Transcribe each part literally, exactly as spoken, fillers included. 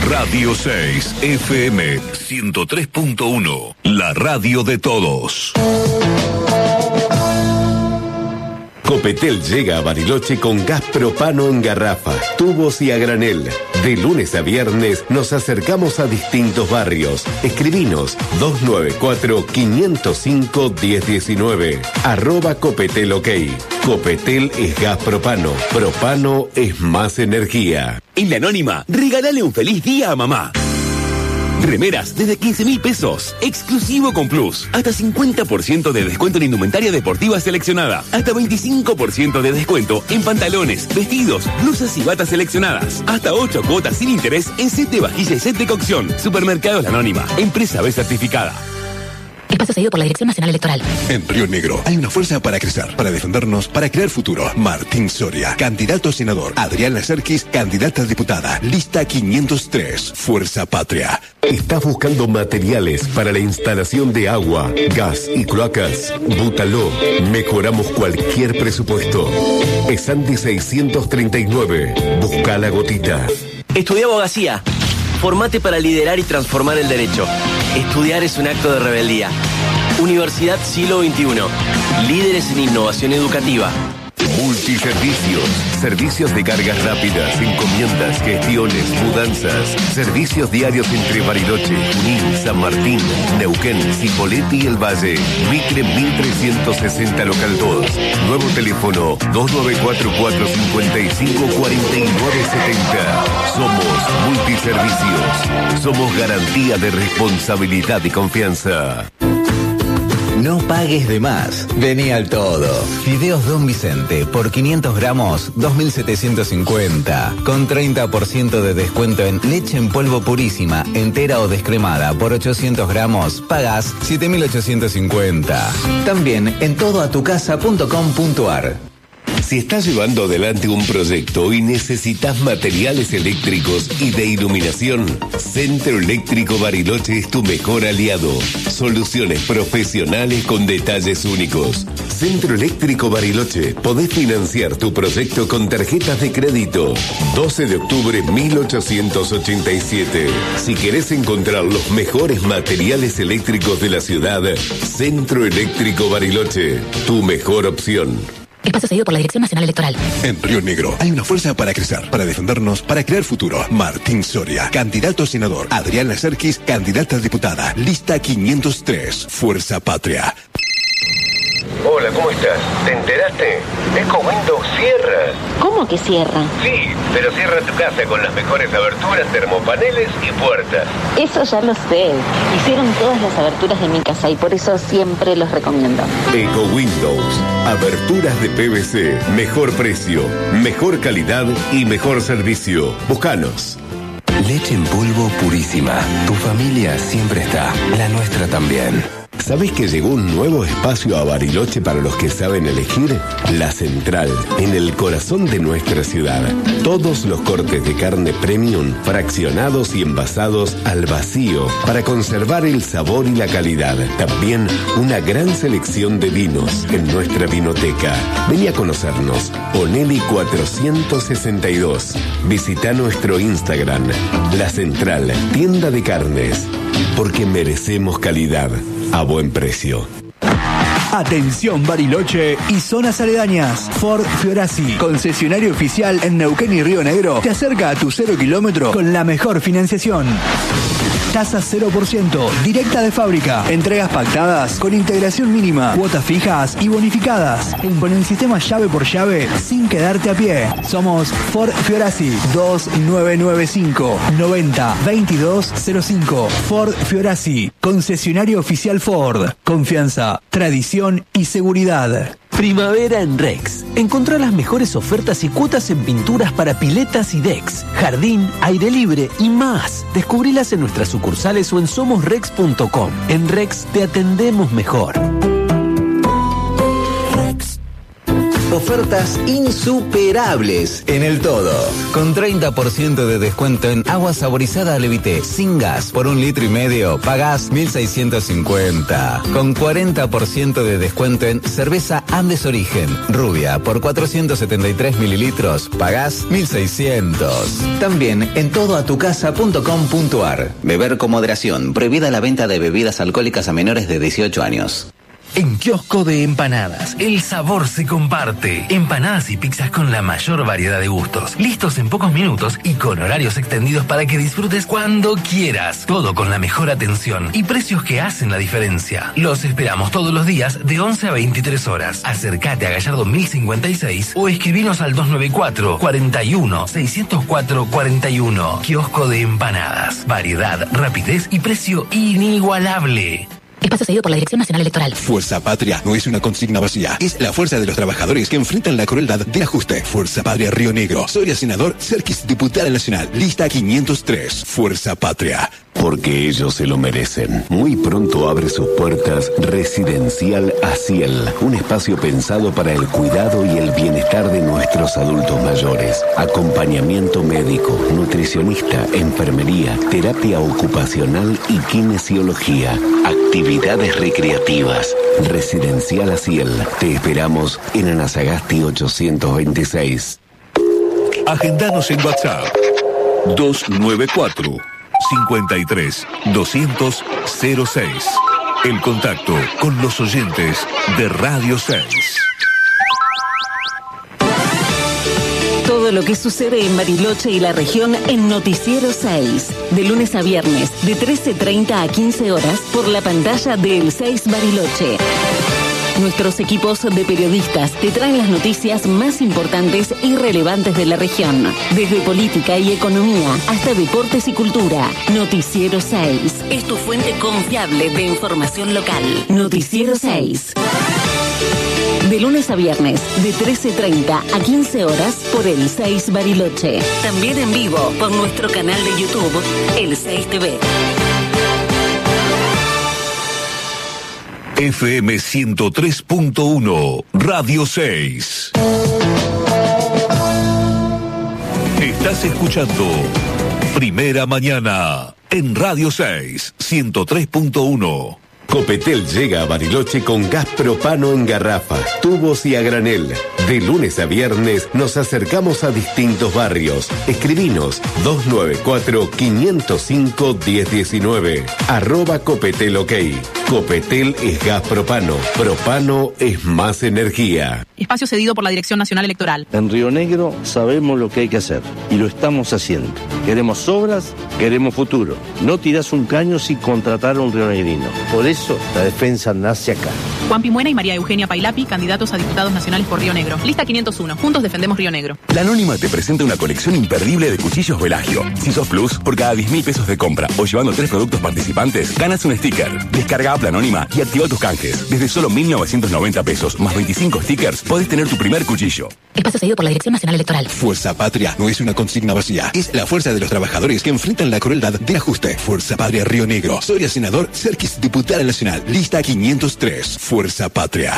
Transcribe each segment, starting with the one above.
Radio seis, F M ciento tres punto uno, la radio de todos. Copetel llega a Bariloche con gas propano en garrafa, tubos y a granel. De lunes a viernes nos acercamos a distintos barrios. Escribinos dos nueve cuatro, cinco cero cinco, uno cero uno nueve. Arroba Copetel OK. Copetel es gas propano. Propano es más energía. En La Anónima, regálale un feliz día a mamá. Remeras desde quince mil pesos. Exclusivo con Plus. Hasta cincuenta por ciento de descuento en indumentaria deportiva seleccionada. Hasta veinticinco por ciento de descuento en pantalones, vestidos, blusas y batas seleccionadas. Hasta ocho cuotas sin interés en set de vajilla y set de cocción. Supermercados La Anónima. Empresa B certificada. Espacio cedido por la Dirección Nacional Electoral. En Río Negro hay una fuerza para crecer, para defendernos, para crear futuro. Martín Soria, candidato a senador. Adriana Serkis, candidata a diputada. Lista quinientos tres, Fuerza Patria. ¿Estás buscando materiales para la instalación de agua, gas y cloacas? Bútalo. Mejoramos cualquier presupuesto. Esandi seiscientos treinta y nueve. Busca la gotita. Estudié abogacía. Formate para liderar y transformar el derecho. Estudiar es un acto de rebeldía. Universidad Siglo veintiuno. Líderes en innovación educativa. Multiservicios. Servicios de cargas rápidas, encomiendas, gestiones, mudanzas. Servicios diarios entre Bariloche, Junín, San Martín, Neuquén, Cipolletti y El Valle. Mitre mil trescientos sesenta local dos. Nuevo teléfono dos nueve cuatro cuatro, cinco cinco, cuatro nueve siete cero. Somos Multiservicios. Somos garantía de responsabilidad y confianza. No pagues de más. Vení al todo. Fideos Don Vicente por quinientos gramos, dos mil setecientos cincuenta. Con treinta por ciento de descuento en leche en polvo purísima, entera o descremada por ochocientos gramos, pagás siete mil ochocientos cincuenta. También en todo a tu casa punto com punto ar. Si estás llevando adelante un proyecto y necesitas materiales eléctricos y de iluminación, Centro Eléctrico Bariloche es tu mejor aliado. Soluciones profesionales con detalles únicos. Centro Eléctrico Bariloche. Podés financiar tu proyecto con tarjetas de crédito. doce de octubre mil ochocientos ochenta y siete. Si querés encontrar los mejores materiales eléctricos de la ciudad, Centro Eléctrico Bariloche. Tu mejor opción. Espacio cedido por la Dirección Nacional Electoral. En Río Negro hay una fuerza para crecer, para defendernos, para crear futuro. Martín Soria, candidato a senador. Adriana Serkis, candidata a diputada. Lista quinientos tres, Fuerza Patria. Hola, ¿cómo estás? ¿Te enteraste? EcoWindows cierra. ¿Cómo que cierra? Sí, pero cierra tu casa con las mejores aberturas, termopaneles y puertas. Eso ya lo sé. Hicieron todas las aberturas de mi casa y por eso siempre los recomiendo. EcoWindows. Aberturas de P V C. Mejor precio, mejor calidad y mejor servicio. Búscanos. Leche en polvo purísima. Tu familia siempre está. La nuestra también. ¿Sabés que llegó un nuevo espacio a Bariloche para los que saben elegir? La Central, en el corazón de nuestra ciudad. Todos los cortes de carne premium, fraccionados y envasados al vacío, para conservar el sabor y la calidad. También una gran selección de vinos en nuestra vinoteca. Vení a conocernos. Onelli cuatrocientos sesenta y dos. Visita nuestro Instagram. La Central, tienda de carnes. Porque merecemos calidad a buen precio. Atención Bariloche y zonas aledañas. Ford Fiorasi, concesionario oficial en Neuquén y Río Negro, te acerca a tu cero kilómetro con la mejor financiación. Tasa cero por ciento, directa de fábrica. Entregas pactadas con integración mínima, cuotas fijas y bonificadas. Con el sistema llave por llave, sin quedarte a pie. Somos Ford Fiorasi, dos nueve nueve cinco, noventa, veintidós cero cinco. Ford Fiorasi, concesionario oficial Ford. Confianza, tradición y seguridad. Primavera en Rex. Encontrá las mejores ofertas y cuotas en pinturas para piletas y decks, jardín, aire libre y más. Descubrilas en nuestras sucursales o en somos rex punto com. En Rex te atendemos mejor. Ofertas insuperables en el todo. Con treinta por ciento de descuento en agua saborizada Levité sin gas por un litro y medio, pagás mil seiscientos cincuenta. Con cuarenta por ciento de descuento en cerveza Andes Origen Rubia por cuatrocientos setenta y tres mililitros, pagás mil seiscientos. También en todo a tu casa punto com punto ar. Beber con moderación. Prohibida la venta de bebidas alcohólicas a menores de dieciocho años. En Kiosco de Empanadas, el sabor se comparte. Empanadas y pizzas con la mayor variedad de gustos. Listos en pocos minutos y con horarios extendidos para que disfrutes cuando quieras. Todo con la mejor atención y precios que hacen la diferencia. Los esperamos todos los días de once a veintitrés horas. Acércate a Gallardo mil cincuenta y seis o escribinos al dos nueve cuatro, cuarenta y uno, seiscientos cuatro, cuarenta y uno. Kiosco de Empanadas. Variedad, rapidez y precio inigualable. Espacio cedido por la Dirección Nacional Electoral. Fuerza Patria no es una consigna vacía. Es la fuerza de los trabajadores que enfrentan la crueldad del ajuste. Fuerza Patria Río Negro. Soria senador, Serkis diputada nacional. Lista quinientos tres. Fuerza Patria. Porque ellos se lo merecen. Muy pronto abre sus puertas Residencial Asiel, un espacio pensado para el cuidado y el bienestar de nuestros adultos mayores. Acompañamiento médico, nutricionista, enfermería, terapia ocupacional y kinesiología. Actividades recreativas. Residencial Asiel. Te esperamos en Anasagasti ochocientos veintiséis. Agendanos en WhatsApp dos nueve cuatro, cincuenta y tres, doscientos, cero seis. El contacto con los oyentes de Radio seis. Todo lo que sucede en Bariloche y la región en Noticiero seis. De lunes a viernes, de trece treinta a quince horas, por la pantalla de El seis Bariloche. Nuestros equipos de periodistas te traen las noticias más importantes y relevantes de la región. Desde política y economía hasta deportes y cultura. Noticiero seis. Es tu fuente confiable de información local. Noticiero seis. De lunes a viernes, de trece treinta a quince horas, por El seis Bariloche. También en vivo por nuestro canal de YouTube, El seis T V. F M ciento tres punto uno, Radio seis. Estás escuchando Primera Mañana en Radio seis, ciento tres punto uno. Copetel llega a Bariloche con gas propano en garrafa, tubos y a granel. De lunes a viernes nos acercamos a distintos barrios. Escribinos dos nueve cuatro, cinco cero cinco, uno cero uno nueve. Arroba Copetel OK. Copetel es gas propano. Propano es más energía. Espacio cedido por la Dirección Nacional Electoral. En Río Negro sabemos lo que hay que hacer y lo estamos haciendo. Queremos obras, queremos futuro. No tirás un caño sin contratar a un rionegrino. Por eso la defensa nace acá. Juan Pimuena y María Eugenia Pailapi, candidatos a diputados nacionales por Río Negro. Lista quinientos uno. Juntos defendemos Río Negro. La Anónima te presenta una colección imperdible de cuchillos Velagio. Si sos Plus, por cada diez mil pesos de compra o llevando tres productos participantes, ganas un sticker. Descarga app La Anónima y activa tus canjes. Desde solo mil novecientos noventa pesos más veinticinco stickers, podés tener tu primer cuchillo. Espacio cedido por la Dirección Nacional Electoral. Fuerza Patria no es una consigna vacía. Es la fuerza de los trabajadores que enfrentan la crueldad del ajuste. Fuerza Patria Río Negro. Soria senador, Serkis diputada nacional. Lista quinientos tres. Fuerza Patria.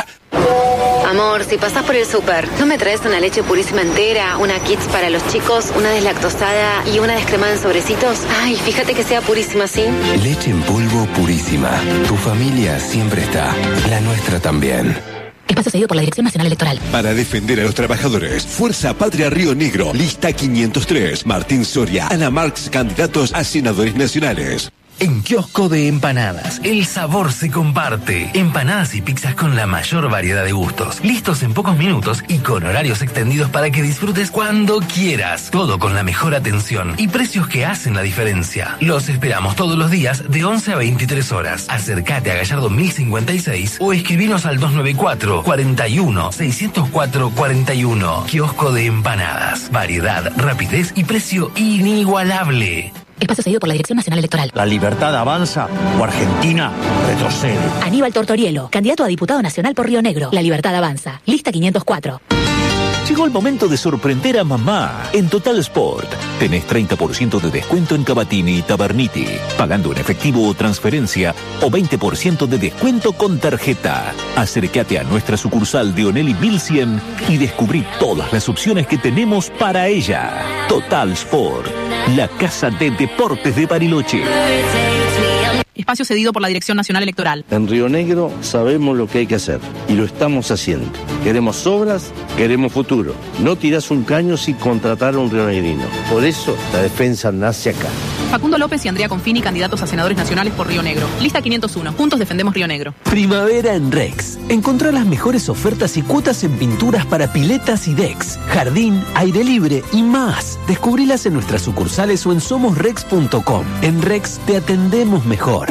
Amor, si pasás por el súper, ¿no me traes una leche purísima entera, una Kids para los chicos, una deslactosada y una descremada en sobrecitos? Ay, fíjate que sea purísima, ¿sí? Leche en polvo purísima. Tu familia siempre está. La nuestra también. Espacio cedido por la Dirección Nacional Electoral. Para defender a los trabajadores, Fuerza Patria Río Negro. Lista quinientos tres. Martín Soria, Ana Marx, candidatos a senadores nacionales. En Kiosco de Empanadas, el sabor se comparte. Empanadas y pizzas con la mayor variedad de gustos. Listos en pocos minutos y con horarios extendidos para que disfrutes cuando quieras. Todo con la mejor atención y precios que hacen la diferencia. Los esperamos todos los días de once a veintitrés horas. Acércate a Gallardo mil cincuenta y seis o escribinos al dos nueve cuatro, cuarenta y uno, seiscientos cuatro, cuarenta y uno. Kiosco de Empanadas. Variedad, rapidez y precio inigualable. Espacio cedido por la Dirección Nacional Electoral. ¿La libertad avanza o Argentina retrocede? Aníbal Tortorielo, candidato a diputado nacional por Río Negro. La libertad avanza. Lista quinientos cuatro. Llegó el momento de sorprender a mamá. En Total Sport tenés treinta por ciento de descuento en Cavatini y Taberniti, pagando en efectivo o transferencia, o veinte por ciento de descuento con tarjeta. Acércate a nuestra sucursal de Onelli mil cien y descubrí todas las opciones que tenemos para ella. Total Sport, la casa de deportes de Bariloche. Espacio cedido por la Dirección Nacional Electoral. En Río Negro sabemos lo que hay que hacer y lo estamos haciendo. Queremos obras, queremos futuro. No tirás un caño sin contratar a un rionegrino. Por eso la defensa nace acá. Facundo López y Andrea Confini, candidatos a senadores nacionales por Río Negro. Lista quinientos uno. Juntos defendemos Río Negro. Primavera en Rex. Encontrá las mejores ofertas y cuotas en pinturas para piletas y decks, jardín, aire libre y más. Descubrilas en nuestras sucursales o en somos rex punto com. En Rex te atendemos mejor.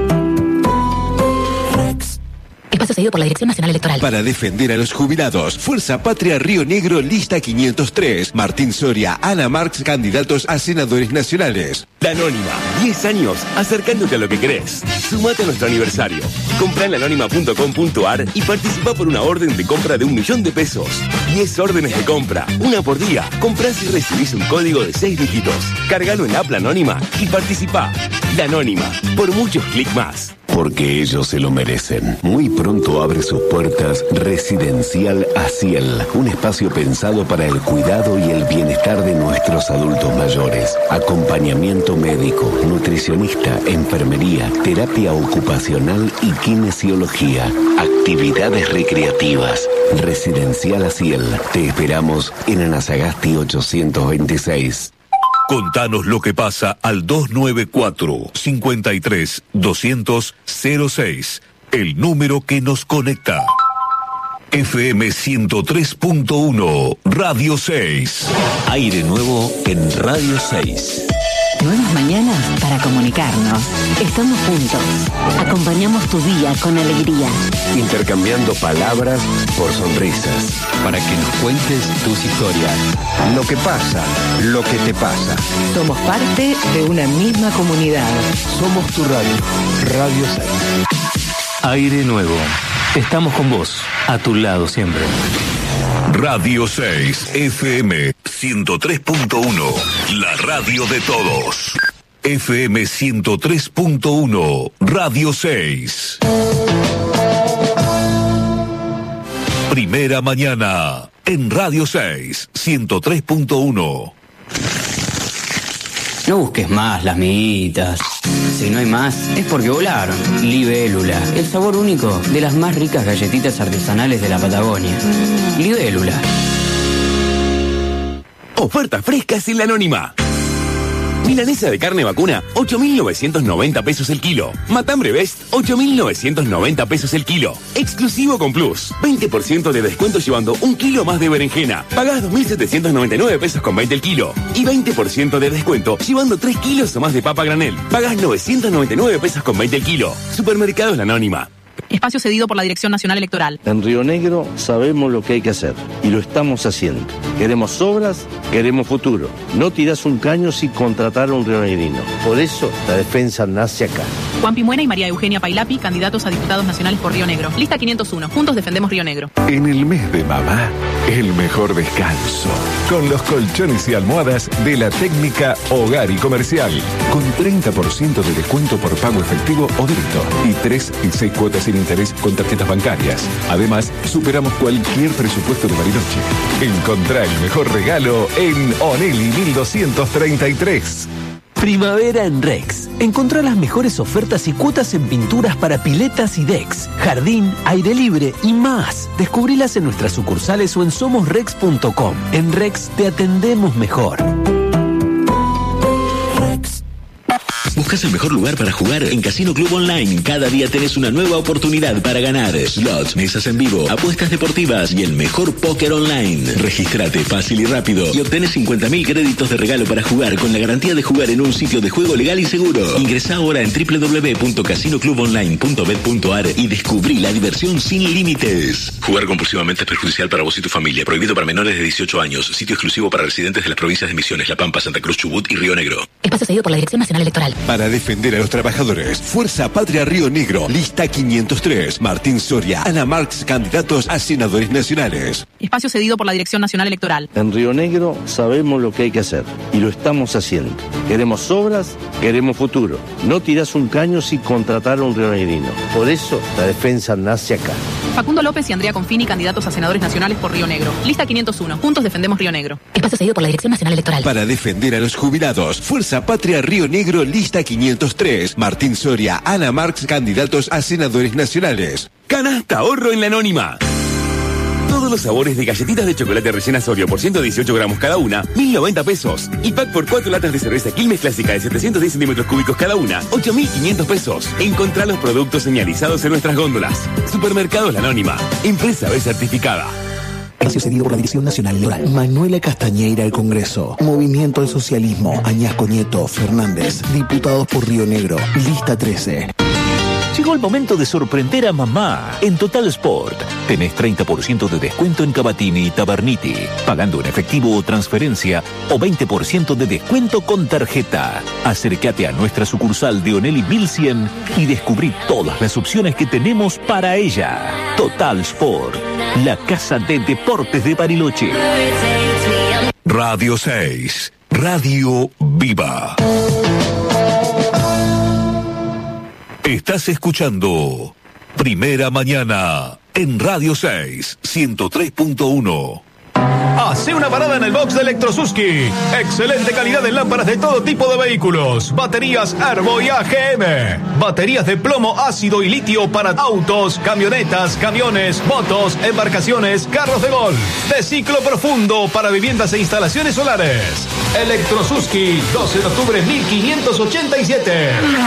Espacio cedido por la Dirección Nacional Electoral. Para defender a los jubilados, Fuerza Patria Río Negro, lista quinientos tres. Martín Soria, Ana Marx, candidatos a senadores nacionales. La Anónima, diez años, acercándote a lo que querés. Sumate a nuestro aniversario. Comprá en la anónima punto com punto ar y participa por una orden de compra de un millón de pesos. diez órdenes de compra, una por día. Comprás y recibís un código de seis dígitos. Cargalo en la app La Anónima y participá. La Anónima, por muchos clics más. Porque ellos se lo merecen. Muy pronto abre sus puertas Residencial Aciel, un espacio pensado para el cuidado y el bienestar de nuestros adultos mayores. Acompañamiento médico, nutricionista, enfermería, terapia ocupacional y kinesiología. Actividades recreativas. Residencial Aciel. Te esperamos en Anasagasti ochocientos veintiséis. Contanos lo que pasa al dos nueve cuatro, cinco tres, dos cero cero cero seis, el número que nos conecta. F M ciento tres punto uno, Radio seis. Aire nuevo en Radio seis. Nuevas mañanas para comunicarnos. Estamos juntos. Acompañamos tu día con alegría. Intercambiando palabras por sonrisas. Para que nos cuentes tus historias. Lo que pasa, lo que te pasa. Somos parte de una misma comunidad. Somos tu radio, Radio seis. Aire nuevo. Estamos con vos, a tu lado siempre. Radio seis, F M ciento tres punto uno, la radio de todos. F M ciento tres punto uno, Radio seis. Primera mañana en Radio seis, ciento tres punto uno. No busques más las miguitas. Si no hay más, es porque volaron. Libélula, el sabor único de las más ricas galletitas artesanales de la Patagonia. Libélula. Ofertas frescas en La Anónima. Milanesa de carne vacuna, ocho mil novecientos noventa pesos el kilo. Matambre Best, ocho mil novecientos noventa pesos el kilo. Exclusivo con Plus. veinte por ciento de descuento llevando un kilo más de berenjena. Pagás dos mil setecientos noventa y nueve pesos con veinte el kilo. Y veinte por ciento de descuento llevando tres kilos o más de papa granel. Pagás novecientos noventa y nueve pesos con veinte el kilo. Supermercados La Anónima. Espacio cedido por la Dirección Nacional Electoral. En Río Negro sabemos lo que hay que hacer y lo estamos haciendo. Queremos obras, queremos futuro. No tirás un caño sin contratar a un rionegrino. Por eso la defensa nace acá. Juan Pimuena y María Eugenia Pailapi, candidatos a diputados nacionales por Río Negro. Lista quinientos uno. Juntos defendemos Río Negro. En el mes de mamá, el mejor descanso. Con los colchones y almohadas de la técnica Hogar y Comercial. Con treinta por ciento de descuento por pago efectivo o débito. Y tres y seis cuotas sin interés con tarjetas bancarias. Además, superamos cualquier presupuesto de Bariloche. Encontrá el mejor regalo en Onelli mil doscientos treinta y tres. Primavera en Rex. Encontrá las mejores ofertas y cuotas en pinturas para piletas y decks, jardín, aire libre y más. Descubrilas en nuestras sucursales o en somos rex punto com. En Rex te atendemos mejor. ¿Buscas el mejor lugar para jugar? En Casino Club Online, cada día tenés una nueva oportunidad para ganar. Slots, mesas en vivo, apuestas deportivas y el mejor póker online. Regístrate fácil y rápido y obtenés cincuenta mil créditos de regalo para jugar con la garantía de jugar en un sitio de juego legal y seguro. Ingresá ahora en doble u doble u doble u punto casino club online punto bet punto ar y descubrí la diversión sin límites. Jugar compulsivamente es perjudicial para vos y tu familia. Prohibido para menores de dieciocho años. Sitio exclusivo para residentes de las provincias de Misiones, La Pampa, Santa Cruz, Chubut y Río Negro. Espacio cedido por la Dirección Nacional Electoral. Para Para defender a los trabajadores, Fuerza Patria Río Negro, lista quinientos tres. Martín Soria, Ana Marx, candidatos a senadores nacionales. Espacio cedido por la Dirección Nacional Electoral. En Río Negro sabemos lo que hay que hacer y lo estamos haciendo. Queremos obras, queremos futuro. No tirás un caño sin contratar a un rionegrino. Por eso la defensa nace acá. Facundo López y Andrea Confini, candidatos a senadores nacionales por Río Negro. Lista quinientos uno. Juntos defendemos Río Negro. Espacio cedido por la Dirección Nacional Electoral. Para defender a los jubilados, Fuerza Patria Río Negro, lista quinientos tres. Martín Soria, Ana Marx, candidatos a senadores nacionales. Canasta ahorro en la Anónima. Todos los sabores de galletitas de chocolate rellenas Oreo por ciento dieciocho gramos cada una, mil noventa pesos. Y pack por cuatro latas de cerveza Quilmes Clásica de setecientos diez centímetros cúbicos cada una, ocho mil quinientos pesos. Encontrá los productos señalizados en nuestras góndolas. Supermercados La Anónima. Empresa B certificada. Espacio cedido por la Dirección Nacional Electoral. Manuela Castañeira, al Congreso. Movimiento del Socialismo. Añasco Nieto Fernández. Diputados por Río Negro. Lista trece. Llegó el momento de sorprender a mamá. En Total Sport tenés treinta por ciento de descuento en Cavatini y Taberniti, pagando en efectivo o transferencia, o veinte por ciento de descuento con tarjeta. Acércate a nuestra sucursal de Onelli mil cien y descubrí todas las opciones que tenemos para ella. Total Sport, la casa de deportes de Bariloche. Radio seis, Radio Viva. Estás escuchando Primera Mañana en Radio seis, ciento tres punto uno. Hace una parada en el box de Electrosuski. Excelente calidad en lámparas de todo tipo de vehículos. Baterías Arbo y A G M. Baterías de plomo, ácido y litio para autos, camionetas, camiones, motos, embarcaciones, carros de golf. De ciclo profundo para viviendas e instalaciones solares. Electrosuski, doce de octubre mil quinientos ochenta y siete.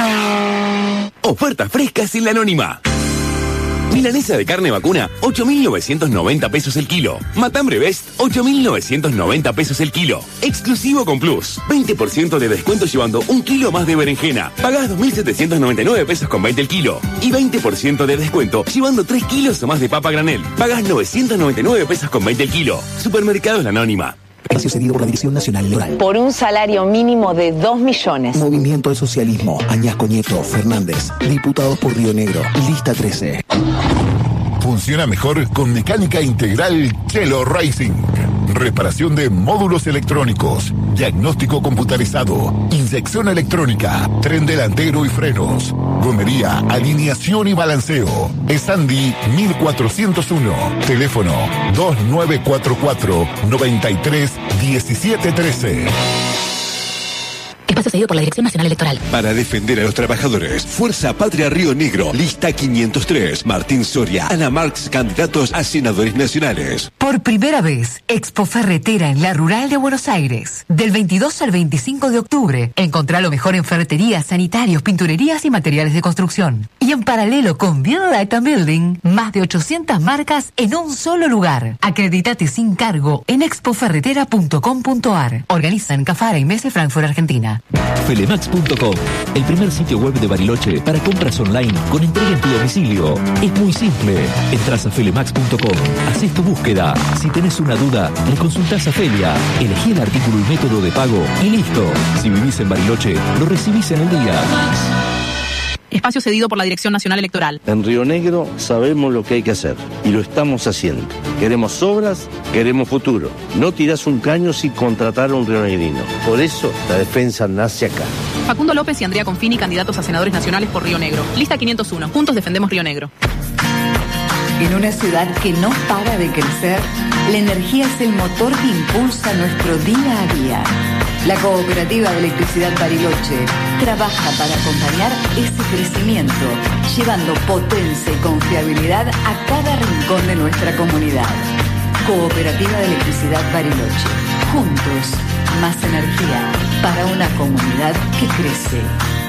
Ofertas frescas en La Anónima. Milanesa de carne vacuna, ocho mil novecientos noventa pesos el kilo. Matambre Best, ocho mil novecientos noventa pesos el kilo. Exclusivo con Plus, veinte por ciento de descuento llevando un kilo más de berenjena. Pagás dos mil setecientos noventa y nueve pesos con veinte el kilo. Y veinte por ciento de descuento llevando tres kilos o más de papa granel. Pagás novecientos noventa y nueve pesos con veinte el kilo. Supermercados La Anónima. Espacio cedido por la Dirección Nacional Electoral. Por un salario mínimo de dos millones. Movimiento del Socialismo. Añasco Nieto Fernández. Diputados por Río Negro. Lista trece. Funciona mejor con mecánica integral Chelo Racing. Reparación de módulos electrónicos, diagnóstico computarizado, inyección electrónica, tren delantero y frenos, gomería, alineación y balanceo. Esandi mil cuatrocientos uno. Teléfono dos nueve cuatro cuatro, noventa y tres, diecisiete trece. Espacio cedido por la Dirección Nacional Electoral. Para defender a los trabajadores, Fuerza Patria Río Negro, lista quinientos tres. Martín Soria, Ana Marx, candidatos a senadores nacionales. Por primera vez, Expo Ferretera en la Rural de Buenos Aires. Del veintidós al veinticinco de octubre, encontrá lo mejor en ferreterías, sanitarios, pinturerías y materiales de construcción. Y en paralelo con Build and Building, más de ochocientas marcas en un solo lugar. Acreditate sin cargo en expo ferretera punto com punto ar. Organizan Cafara y Mese Frankfurt, Argentina. Felemax punto com, el primer sitio web de Bariloche para compras online con entrega en tu domicilio. Es muy simple. Entras a Felemax punto com, haces tu búsqueda. Si tenés una duda, le consultás a Felia, elegí el artículo y método de pago y listo. Si vivís en Bariloche, lo recibís en el día. Espacio cedido por la Dirección Nacional Electoral. En Río Negro sabemos lo que hay que hacer y lo estamos haciendo. Queremos obras, queremos futuro. No tirás un caño sin contratar a un rionegrino. Por eso la defensa nace acá. Facundo López y Andrea Confini, candidatos a senadores nacionales por Río Negro. Lista quinientos uno. Juntos defendemos Río Negro. En una ciudad que no para de crecer, la energía es el motor que impulsa nuestro día a día. La Cooperativa de Electricidad Bariloche trabaja para acompañar ese crecimiento, llevando potencia y confiabilidad a cada rincón de nuestra comunidad. Cooperativa de Electricidad Bariloche. Juntos, más energía para una comunidad que crece.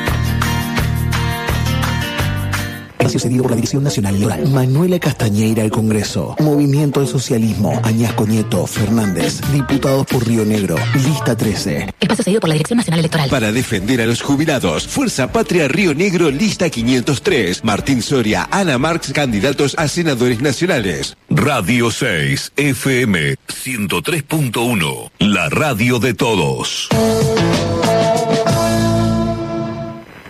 Espacio cedido por la Dirección Nacional Electoral. Manuela Castañeira, al Congreso. Movimiento del Socialismo. Añasco Nieto Fernández. Diputados por Río Negro. Lista trece. Espacio cedido por la Dirección Nacional Electoral. Para defender a los jubilados, Fuerza Patria Río Negro, lista quinientos tres. Martín Soria, Ana Marx, candidatos a senadores nacionales. Radio seis, F M ciento tres punto uno. La radio de todos.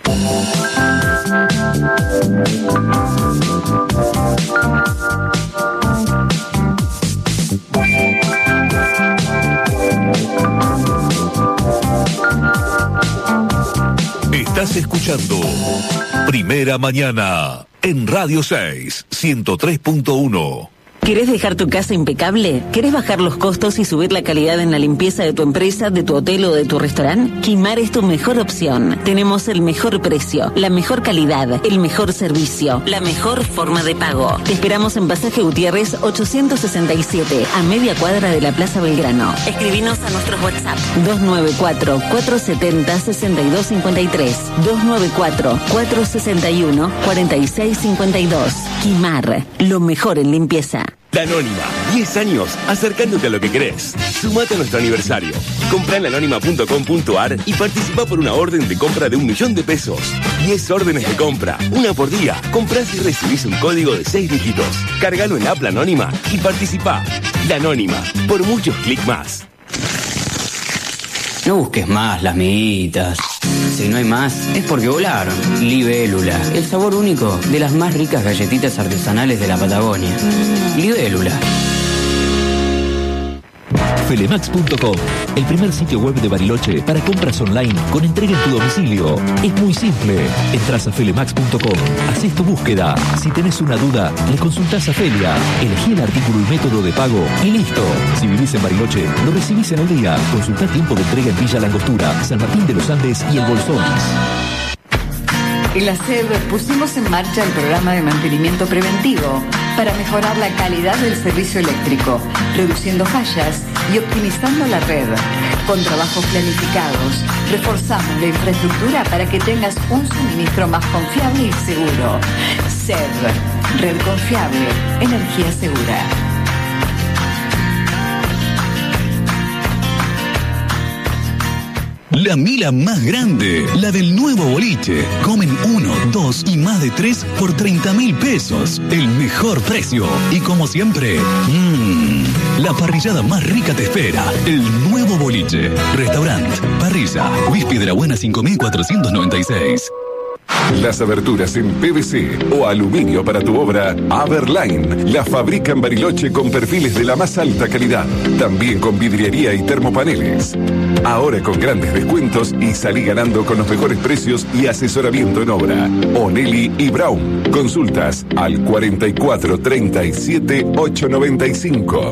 Estás escuchando Primera Mañana en Radio seis, ciento tres punto uno. ¿Querés dejar tu casa impecable? ¿Querés bajar los costos y subir la calidad en la limpieza de tu empresa, de tu hotel o de tu restaurante? Quimar es tu mejor opción. Tenemos el mejor precio, la mejor calidad, el mejor servicio, la mejor forma de pago. Te esperamos en Pasaje Gutiérrez ochocientos sesenta y siete, a media cuadra de la Plaza Belgrano. Escribinos a nuestros WhatsApp dos nueve cuatro, cuatro siete cero, seis dos cinco tres, dos nueve cuatro, cuatro seis uno, cuatro seis cinco dos. Quimar, lo mejor en limpieza. Danónima, diez años acercándote a lo que querés. Sumate a nuestro aniversario. Comprá en lanónima punto com punto ar y participa por una orden de compra de un millón de pesos. diez órdenes de compra, una por día. Comprás y recibís un código de seis dígitos. Cargalo en la app Anónima y participá. Danónima, por muchos clics más. No busques más las miguitas. Si no hay más, es porque volaron. Libélula, el sabor único de las más ricas galletitas artesanales de la Patagonia. Libélula. Felemax punto com, el primer sitio web de Bariloche para compras online con entrega en tu domicilio. Es muy simple. Entras a Felemax punto com, haces tu búsqueda. Si tenés una duda, le consultás a Felia. Elegí el artículo y método de pago y listo. Si vivís en Bariloche, lo recibís en el día. Consultá tiempo de entrega en Villa Langostura, San Martín de los Andes y El Bolsón. En la S E B pusimos en marcha el programa de mantenimiento preventivo para mejorar la calidad del servicio eléctrico, reduciendo fallas y optimizando la red. Con trabajos planificados, reforzamos la infraestructura para que tengas un suministro más confiable y seguro. S E B, red confiable, energía segura. La mila más grande, la del nuevo boliche. Comen uno, dos y más de tres por treinta mil pesos. El mejor precio. Y como siempre, mmm, la parrillada más rica te espera. El nuevo boliche. Restaurant, parrilla, Whisky de la Buena cinco mil cuatrocientos noventa y seis. Las aberturas en P V C o aluminio para tu obra, Aberline, la fabrica en Bariloche con perfiles de la más alta calidad. También con vidriería y termopaneles. Ahora con grandes descuentos y salí ganando con los mejores precios y asesoramiento en obra. Onelli y Brown. Consultas al cuarenta y cuatro treinta y siete ochocientos noventa y cinco.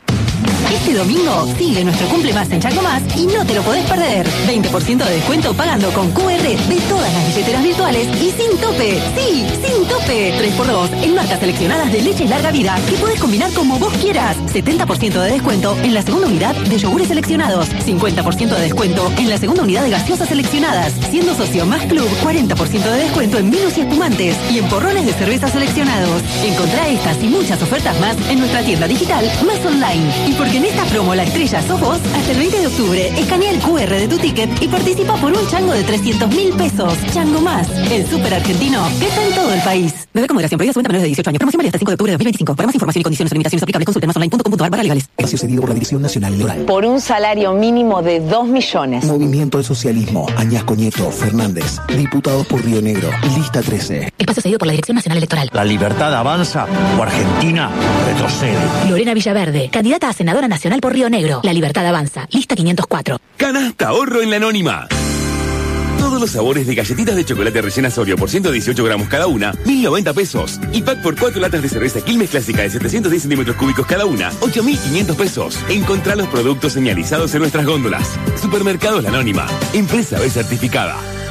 Este domingo sigue nuestro Cumple Más en Chango Más y no te lo podés perder. veinte por ciento de descuento pagando con Q R de todas las billeteras virtuales y sin tope. Sí, sin tope. tres por dos en marcas seleccionadas de leche larga vida que puedes combinar como vos quieras. setenta por ciento de descuento en la segunda unidad de yogures seleccionados. cincuenta por ciento de descuento en la segunda unidad de gaseosas seleccionadas. Siendo socio Más Club, cuarenta por ciento de descuento en vinos y espumantes y en porrones de cerveza seleccionados. Encontrá estas y muchas ofertas más en nuestra tienda digital Más Online. Y porque en esta promo la estrella sos vos, hasta el veinte de octubre, escanea el Q R de tu ticket y participa por un chango de trescientos mil pesos. Chango Más, el súper argentino que está en todo el país. Beber con moderación, prohibida su venta a menores de dieciocho años. Promoción válida hasta el cinco de octubre de dos mil veinticinco. Para más información y condiciones o limitaciones aplicables, consulte más online punto com punto ar barra legales. Espacio cedido por la Dirección Nacional Electoral. Por un salario mínimo de dos millones. Movimiento del Socialismo, Añasco Nieto, Fernández. Diputados por Río Negro, lista trece. Espacio cedido por la Dirección Nacional Electoral. La libertad avanza o Argentina retrocede. Lorena Villaverde, candidata a senadora nacional por Río Negro. La libertad avanza. Lista quinientos cuatro. Canasta ahorro en la Anónima. Todos los sabores de galletitas de chocolate rellenas Oreo por ciento dieciocho gramos cada una, mil noventa pesos. Y pack por cuatro latas de cerveza Quilmes Clásica de setecientos diez centímetros cúbicos cada una, ocho mil quinientos pesos. Encontrá los productos señalizados en nuestras góndolas. Supermercados La Anónima. Empresa B certificada.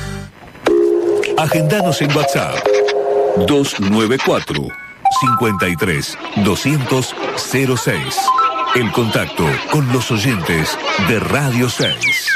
Agendanos en WhatsApp dos nueve cuatro, cinco tres, doscientos, cero seis. El contacto con los oyentes de Radio seis.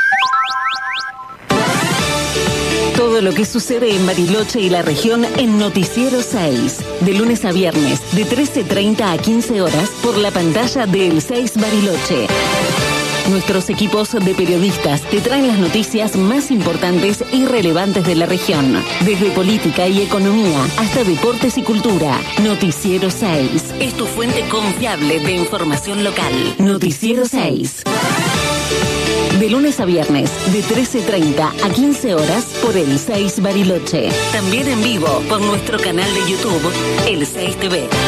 Todo lo que sucede en Bariloche y la región en Noticiero seis. De lunes a viernes, de trece treinta a quince horas, por la pantalla de El seis Bariloche. Nuestros equipos de periodistas te traen las noticias más importantes y relevantes de la región. Desde política y economía hasta deportes y cultura. Noticiero seis. Es tu fuente confiable de información local. Noticiero seis. De lunes a viernes, de trece treinta a quince horas, por El seis Bariloche. También en vivo por nuestro canal de YouTube, El seis T V.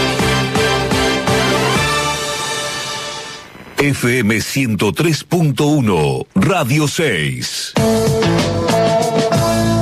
F M ciento tres punto uno, Radio seis.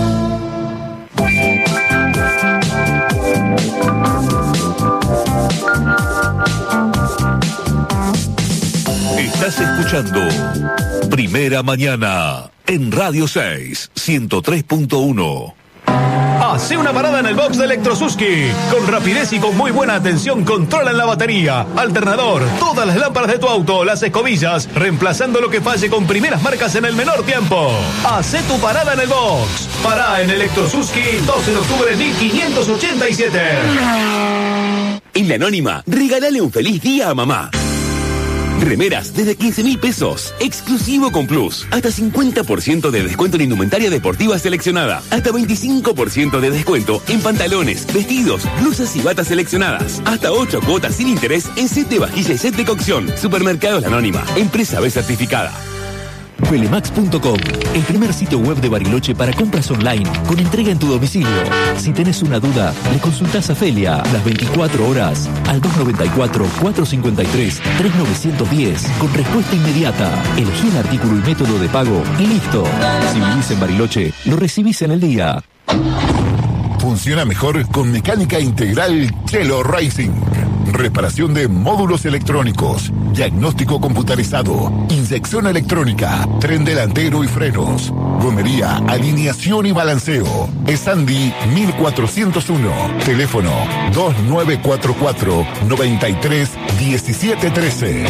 escuchando Primera Mañana en Radio seis, ciento tres punto uno. Hace una parada en el box de Electrosuski. Con rapidez y con muy buena atención controlan la batería, alternador, todas las lámparas de tu auto, las escobillas, reemplazando lo que falle con primeras marcas en el menor tiempo. Hace tu parada en el box. Pará en Electrosuski, doce de octubre mil quinientos ochenta y siete. En La Anónima, regálale un feliz día a mamá. Remeras desde quince mil pesos. Exclusivo con Plus. Hasta cincuenta por ciento de descuento en indumentaria deportiva seleccionada. Hasta veinticinco por ciento de descuento en pantalones, vestidos, blusas y batas seleccionadas. Hasta ocho cuotas sin interés en set de vajilla y set de cocción. Supermercados La Anónima. Empresa B certificada. Felemax punto com, el primer sitio web de Bariloche para compras online con entrega en tu domicilio. Si tenés una duda, le consultás a Felia las veinticuatro horas al dos nueve cuatro, cuatro cinco tres, tres nueve uno cero con respuesta inmediata. Elegí el artículo y método de pago y listo. Si vivís en Bariloche, lo recibís en el día. Funciona mejor con mecánica integral Chelo Racing. Reparación de módulos electrónicos, diagnóstico computarizado, inyección electrónica, tren delantero y frenos, gomería, alineación y balanceo. Es Andy mil cuatrocientos uno. Teléfono dos nueve cuatro cuatro, nueve tres, uno siete uno tres.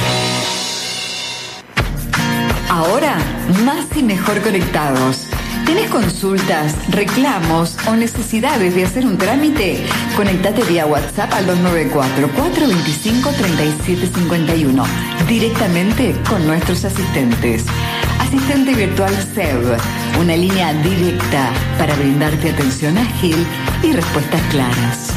Ahora, más y mejor conectados. ¿Tenés consultas, reclamos o necesidades de hacer un trámite? Conectate vía WhatsApp al dos nueve cuatro, cuatro dos cinco, tres siete cinco uno directamente con nuestros asistentes. Asistente virtual S E B, una línea directa para brindarte atención ágil y respuestas claras.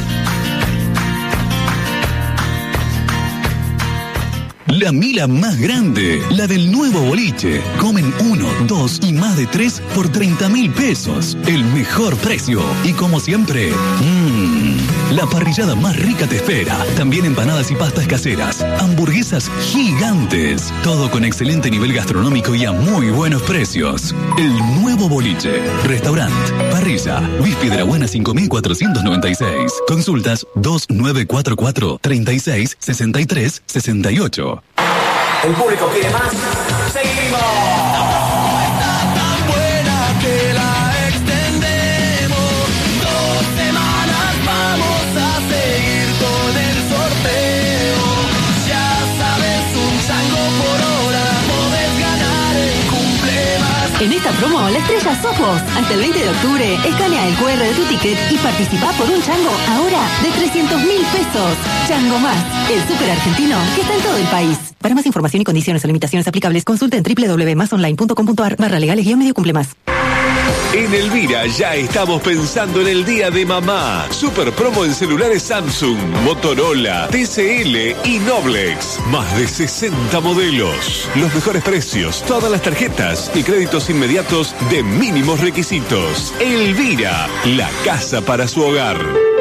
La mila más grande, la del nuevo boliche. Comen uno, dos y más de tres por treinta mil pesos. El mejor precio. Y como siempre, mmm, la parrillada más rica te espera. También empanadas y pastas caseras. Hamburguesas gigantes. Todo con excelente nivel gastronómico y a muy buenos precios. El nuevo boliche. Restaurant, parrilla, Luis Piedrabuena cinco mil cuatrocientos noventa y seis. Consultas dos nueve cuatro cuatro, treinta y seis, sesenta y tres, sesenta y ocho. El público quiere más. ¡Seguimos! Está tan buena que la extendemos. Dos semanas vamos a seguir con el sorteo. Ya sabes, un chango por hora. Podés ganar el cumple más. En esta promo, la estrella sos vos. Hasta el veinte de octubre, escanea el cu erre de tu ticket y participá por un chango ahora de trescientos mil pesos. Chango Más, el súper argentino que está en todo el país. Para más información y condiciones o limitaciones aplicables, consulta en doble u doble u doble u punto más online punto com punto a r barra legales guión medio cumple más. En Elvira ya estamos pensando en el día de mamá. Super promo en celulares Samsung, Motorola, T C L y Noblex. Más de sesenta modelos. Los mejores precios, todas las tarjetas y créditos inmediatos de mínimos requisitos. Elvira, la casa para su hogar.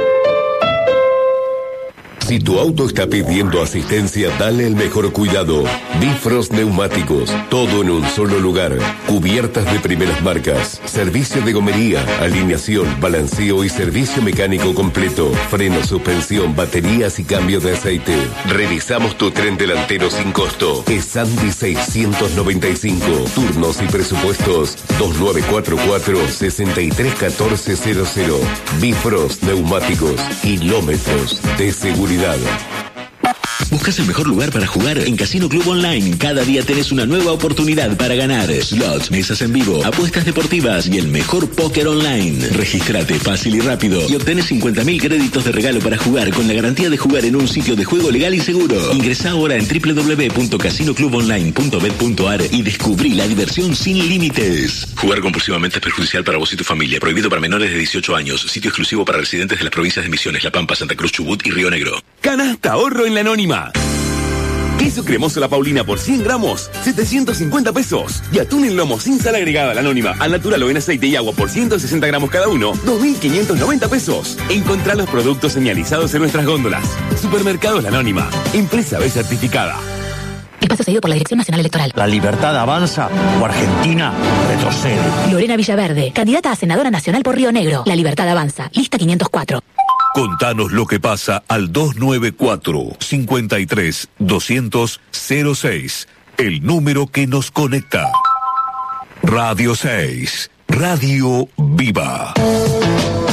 Si tu auto está pidiendo asistencia, dale el mejor cuidado. Bifrost Neumáticos, todo en un solo lugar. Cubiertas de primeras marcas, servicio de gomería, alineación, balanceo y servicio mecánico completo. Freno, suspensión, baterías y cambio de aceite. Revisamos tu tren delantero sin costo. Es Andy seiscientos noventa y cinco. Turnos y presupuestos dos nueve cuatro cuatro, seis tres uno cuatro cero cero. Bifrost Neumáticos, kilómetros de seguridad. ¿Buscas el mejor lugar para jugar? En Casino Club Online, cada día tenés una nueva oportunidad para ganar. Slots, mesas en vivo, apuestas deportivas y el mejor póker online. Regístrate fácil y rápido y obtenés cincuenta mil créditos de regalo para jugar con la garantía de jugar en un sitio de juego legal y seguro. Ingresá ahora en doble u doble u doble u punto casino club online punto bet punto a r y descubrí la diversión sin límites. Jugar compulsivamente es perjudicial para vos y tu familia. Prohibido para menores de dieciocho años. Sitio exclusivo para residentes de las provincias de Misiones, La Pampa, Santa Cruz, Chubut y Río Negro. Canasta ahorro en La Anónima. Queso cremoso La Paulina por cien gramos, setecientos cincuenta pesos. Y atún en lomo sin sal agregada La Anónima, al natural o en aceite y agua por ciento sesenta gramos cada uno, dos mil quinientos noventa pesos. Encontrá los productos señalizados en nuestras góndolas. Supermercados La Anónima, empresa B certificada. Espacio cedido por la Dirección Nacional Electoral. ¿La libertad avanza o Argentina retrocede? Lorena Villaverde, candidata a senadora nacional por Río Negro. La libertad avanza. Lista quinientos cuatro. Contanos lo que pasa al dos nueve cuatro, cinco tres, doscientos, cero seis. el número que nos conecta. Radio seis, Radio Viva.